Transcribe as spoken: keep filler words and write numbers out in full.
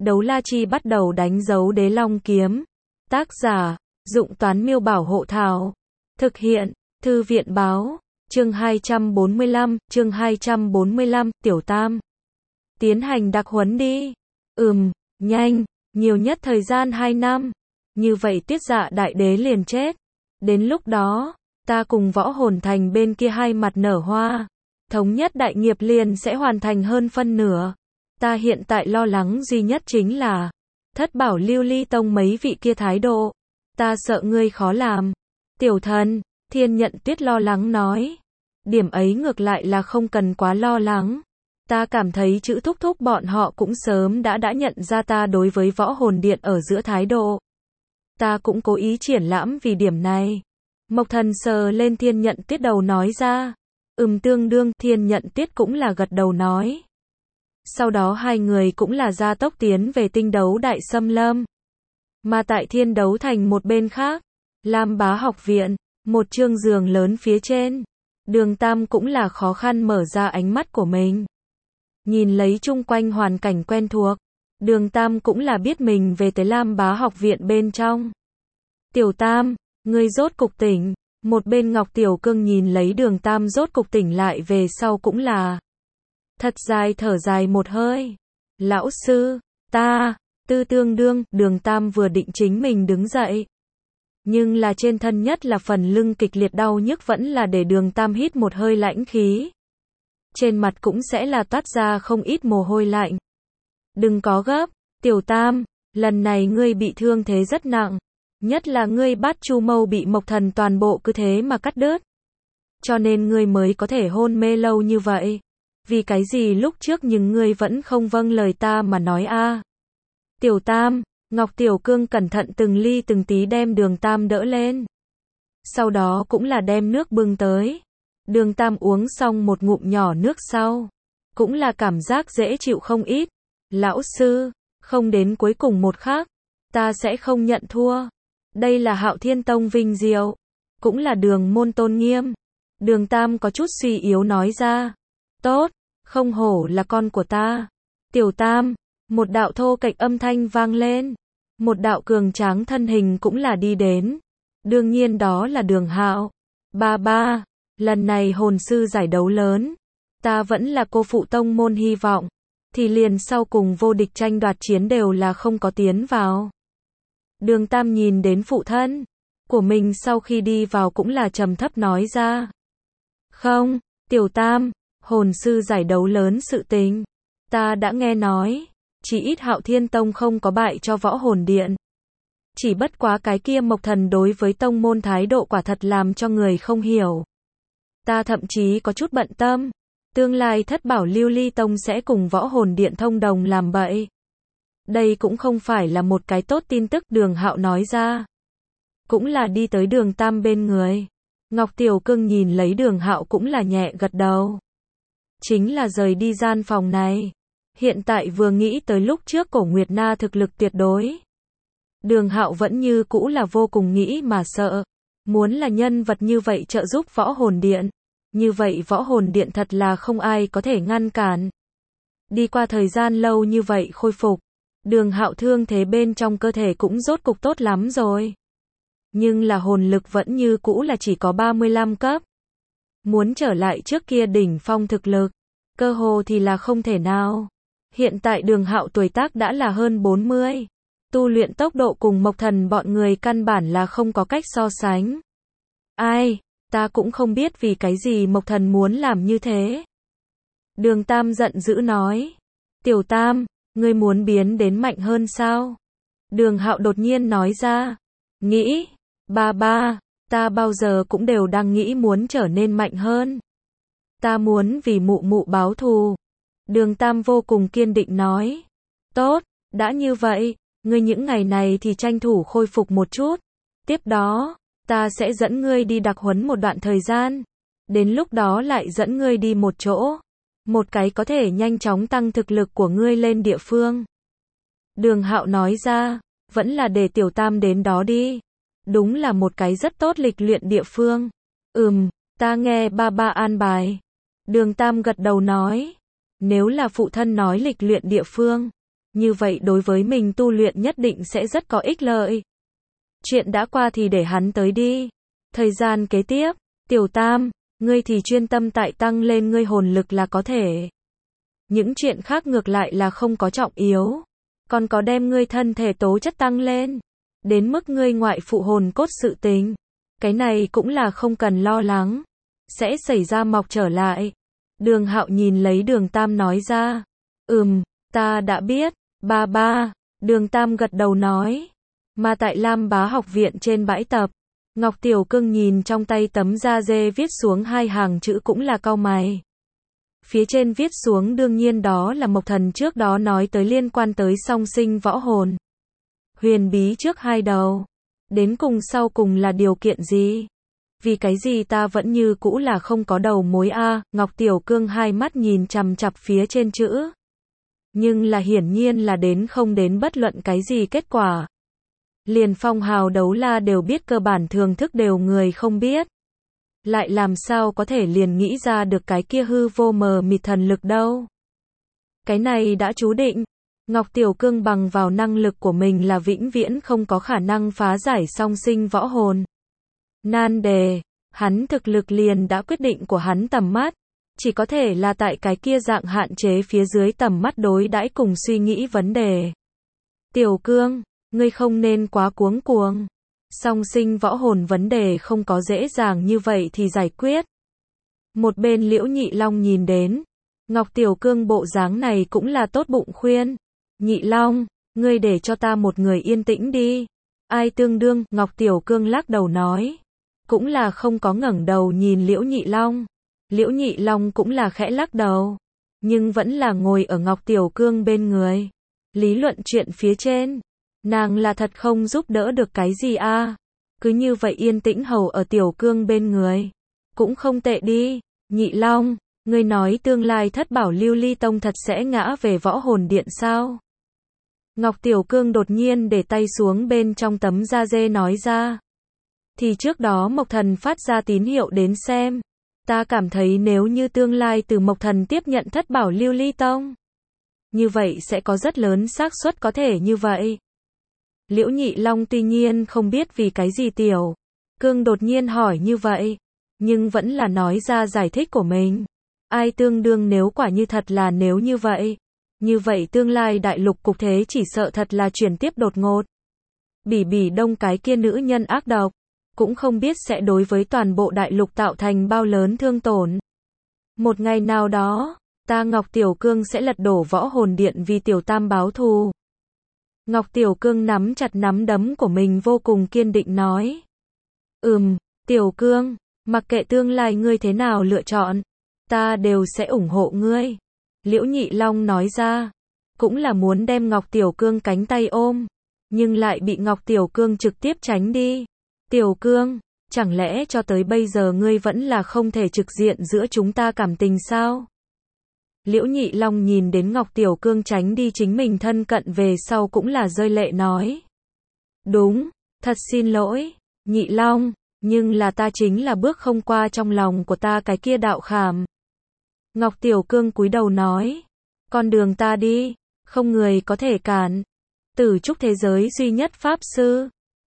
Đấu la chi bắt đầu đánh dấu đế long kiếm. Tác giả, Dụng Toán Miêu Bảo Hộ Thảo. Thực hiện, Thư viện Báo. Chương hai trăm bốn mươi lăm, chương hai trăm bốn mươi lăm, Tiểu Tam. Tiến hành đặc huấn đi. Ừm, nhanh, nhiều nhất thời gian hai năm. Như vậy Tiết Dạ Đại Đế liền chết. Đến lúc đó, ta cùng Võ Hồn Thành bên kia hai mặt nở hoa. Thống nhất đại nghiệp liền sẽ hoàn thành hơn phân nửa. Ta hiện tại lo lắng duy nhất chính là Thất Bảo Lưu Ly Tông mấy vị kia thái độ. Ta sợ ngươi khó làm. Tiểu thần, Thiên Nhận Tuyết lo lắng nói. Điểm ấy ngược lại là không cần quá lo lắng. Ta cảm thấy chữ thúc thúc bọn họ cũng sớm đã đã nhận ra ta đối với Võ Hồn Điện ở giữa thái độ. Ta cũng cố ý triển lãm vì điểm này. Mộc Thần sờ lên Thiên Nhận Tuyết đầu nói ra. Ừm tương đương, Thiên Nhận Tuyết cũng là gật đầu nói. Sau đó hai người cũng là gia tốc tiến về tinh đấu đại xâm lâm. Mà tại thiên đấu thành một bên khác, Lam Bá học viện, một chương giường lớn phía trên. Đường Tam cũng là khó khăn mở ra ánh mắt của mình. Nhìn lấy chung quanh hoàn cảnh quen thuộc, Đường Tam cũng là biết mình về tới Lam Bá học viện bên trong. Tiểu Tam, ngươi rốt cục tỉnh. Một bên Ngọc Tiểu Cương nhìn lấy Đường Tam rốt cục tỉnh lại về sau cũng là thật dài thở dài một hơi. Lão sư, ta, tư tương đương, Đường Tam vừa định chính mình đứng dậy. Nhưng là trên thân nhất là phần lưng kịch liệt đau nhức vẫn là để Đường Tam hít một hơi lãnh khí. Trên mặt cũng sẽ là toát ra không ít mồ hôi lạnh. Đừng có gấp, Tiểu Tam, lần này ngươi bị thương thế rất nặng. Nhất là ngươi Bát Chu Mâu bị Mộc Thần toàn bộ cứ thế mà cắt đứt. Cho nên ngươi mới có thể hôn mê lâu như vậy. Vì cái gì lúc trước nhưng ngươi vẫn không vâng lời ta mà nói a? À. Tiểu Tam, Ngọc Tiểu Cương cẩn thận từng ly từng tí đem Đường Tam đỡ lên. Sau đó cũng là đem nước bưng tới. Đường Tam uống xong một ngụm nhỏ nước sau. Cũng là cảm giác dễ chịu không ít. Lão sư, không đến cuối cùng một khắc, ta sẽ không nhận thua. Đây là Hạo Thiên Tông vinh diệu. Cũng là Đường môn tôn nghiêm. Đường Tam có chút suy yếu nói ra. Tốt, không hổ là con của ta. Tiểu Tam, một đạo thô kệch âm thanh vang lên. Một đạo cường tráng thân hình cũng là đi đến. Đương nhiên đó là Đường Hạo. Ba ba, lần này hồn sư giải đấu lớn. Ta vẫn là cô phụ tông môn hy vọng. Thì liền sau cùng vô địch tranh đoạt chiến đều là không có tiến vào. Đường Tam nhìn đến phụ thân của mình sau khi đi vào cũng là trầm thấp nói ra. Không, Tiểu Tam, hồn sư giải đấu lớn sự tình. Ta đã nghe nói, chỉ ít Hạo Thiên Tông không có bại cho Võ Hồn Điện. Chỉ bất quá cái kia Mộc Thần đối với tông môn thái độ quả thật làm cho người không hiểu. Ta thậm chí có chút bận tâm. Tương lai Thất Bảo Lưu Ly Tông sẽ cùng Võ Hồn Điện thông đồng làm bậy. Đây cũng không phải là một cái tốt tin tức, Đường Hạo nói ra. Cũng là đi tới Đường Tam bên người. Ngọc Tiểu Cương nhìn lấy Đường Hạo cũng là nhẹ gật đầu. Chính là rời đi gian phòng này. Hiện tại vừa nghĩ tới lúc trước Cổ Nguyệt Na thực lực tuyệt đối. Đường Hạo vẫn như cũ là vô cùng nghĩ mà sợ. Muốn là nhân vật như vậy trợ giúp Võ Hồn Điện. Như vậy Võ Hồn Điện thật là không ai có thể ngăn cản. Đi qua thời gian lâu như vậy khôi phục. Đường Hạo thương thế bên trong cơ thể cũng rốt cục tốt lắm rồi. Nhưng là hồn lực vẫn như cũ là chỉ có ba mươi lăm cấp. Muốn trở lại trước kia đỉnh phong thực lực, cơ hồ thì là không thể nào. Hiện tại Đường Hạo tuổi tác đã là hơn bốn mươi. Tu luyện tốc độ cùng Mộc Thần bọn người căn bản là không có cách so sánh. Ai, ta cũng không biết vì cái gì Mộc Thần muốn làm như thế. Đường Tam giận dữ nói. Tiểu Tam, ngươi muốn biến đến mạnh hơn sao? Đường Hạo đột nhiên nói ra. Nghĩ, ba ba, ta bao giờ cũng đều đang nghĩ muốn trở nên mạnh hơn. Ta muốn vì mụ mụ báo thù. Đường Tam vô cùng kiên định nói. Tốt, đã như vậy, ngươi những ngày này thì tranh thủ khôi phục một chút. Tiếp đó, ta sẽ dẫn ngươi đi đặc huấn một đoạn thời gian. Đến lúc đó lại dẫn ngươi đi một chỗ. Một cái có thể nhanh chóng tăng thực lực của ngươi lên địa phương. Đường Hạo nói ra, vẫn là để Tiểu Tam đến đó đi. Đúng là một cái rất tốt lịch luyện địa phương. Ừm, ta nghe ba ba an bài. Đường Tam gật đầu nói. Nếu là phụ thân nói lịch luyện địa phương, Như vậy đối với mình tu luyện nhất định sẽ rất có ích lợi. Chuyện đã qua thì để hắn tới đi. Thời gian kế tiếp, Tiểu Tam, ngươi thì chuyên tâm tại tăng lên ngươi hồn lực là có thể. Những chuyện khác ngược lại là không có trọng yếu. Còn có đem ngươi thân thể tố chất tăng lên. Đến mức ngươi ngoại phụ hồn cốt sự tình. Cái này cũng là không cần lo lắng. Sẽ xảy ra mọc trở lại. Đường Hạo nhìn lấy Đường Tam nói ra. Ừm, ta đã biết, ba ba. Đường Tam gật đầu nói. Mà tại Lam Bá học viện trên bãi tập, Ngọc Tiểu Cương nhìn trong tay tấm da dê viết xuống hai hàng chữ cũng là cau mày. Phía trên viết xuống đương nhiên đó là Mộc Thần trước đó nói tới liên quan tới song sinh võ hồn. Huyền bí trước hai đầu. Đến cùng sau cùng là điều kiện gì? Vì cái gì ta vẫn như cũ là không có đầu mối a? Ngọc Tiểu Cương hai mắt nhìn chằm chằm phía trên chữ. Nhưng là hiển nhiên là đến không đến bất luận cái gì kết quả. Liền phong hào đấu la đều biết cơ bản thường thức đều người không biết. Lại làm sao có thể liền nghĩ ra được cái kia hư vô mờ mịt thần lực đâu. Cái này đã chú định. Ngọc Tiểu Cương bằng vào năng lực của mình là vĩnh viễn không có khả năng phá giải song sinh võ hồn. Nan đề, hắn thực lực liền đã quyết định của hắn tầm mắt. Chỉ có thể là tại cái kia dạng hạn chế phía dưới tầm mắt đối đãi cùng suy nghĩ vấn đề. Tiểu Cương, ngươi không nên quá cuống cuồng. Song sinh võ hồn vấn đề không có dễ dàng như vậy thì giải quyết. Một bên Liễu Nhị Long nhìn đến. Ngọc Tiểu Cương bộ dáng này cũng là tốt bụng khuyên. Nhị Long, ngươi để cho ta một người yên tĩnh đi. Ai tương đương, Ngọc Tiểu Cương lắc đầu nói. Cũng là không có ngẩng đầu nhìn Liễu Nhị Long. Liễu Nhị Long cũng là khẽ lắc đầu. Nhưng vẫn là ngồi ở Ngọc Tiểu Cương bên người. Lý luận chuyện phía trên. Nàng là thật không giúp đỡ được cái gì a à? Cứ như vậy yên tĩnh hầu ở Tiểu Cương bên người. Cũng không tệ đi. Nhị Long, ngươi nói tương lai thất bảo lưu ly tông thật sẽ ngã về võ hồn điện sao? Ngọc Tiểu Cương đột nhiên để tay xuống bên trong tấm da dê nói ra. Thì trước đó Mộc Thần phát ra tín hiệu đến xem. Ta cảm thấy nếu như tương lai từ Mộc Thần tiếp nhận thất bảo lưu ly tông. Như vậy sẽ có rất lớn xác suất có thể như vậy. Liễu Nhị Long tuy nhiên không biết vì cái gì Tiểu Cương đột nhiên hỏi như vậy. Nhưng vẫn là nói ra giải thích của mình. Ai tương đương nếu quả như thật là nếu như vậy. Như vậy tương lai đại lục cục thế chỉ sợ thật là chuyển tiếp đột ngột. Bỉ Bỉ Đông cái kia nữ nhân ác độc. Cũng không biết sẽ đối với toàn bộ đại lục tạo thành bao lớn thương tổn. Một ngày nào đó, ta Ngọc Tiểu Cương sẽ lật đổ võ hồn điện vì Tiểu Tam báo thù. Ngọc Tiểu Cương nắm chặt nắm đấm của mình vô cùng kiên định nói. Ừm, Tiểu Cương, mặc kệ tương lai ngươi thế nào lựa chọn, ta đều sẽ ủng hộ ngươi. Liễu Nhị Long nói ra, cũng là muốn đem Ngọc Tiểu Cương cánh tay ôm, nhưng lại bị Ngọc Tiểu Cương trực tiếp tránh đi. Tiểu Cương, chẳng lẽ cho tới bây giờ ngươi vẫn là không thể trực diện giữa chúng ta cảm tình sao? Liễu Nhị Long nhìn đến Ngọc Tiểu Cương tránh đi chính mình thân cận về sau cũng là rơi lệ nói. Đúng, thật xin lỗi, Nhị Long, nhưng là ta chính là bước không qua trong lòng của ta cái kia đạo khảm. Ngọc Tiểu Cương cúi đầu nói. Con đường ta đi, không người có thể cản. Tử trúc thế giới duy nhất pháp sư.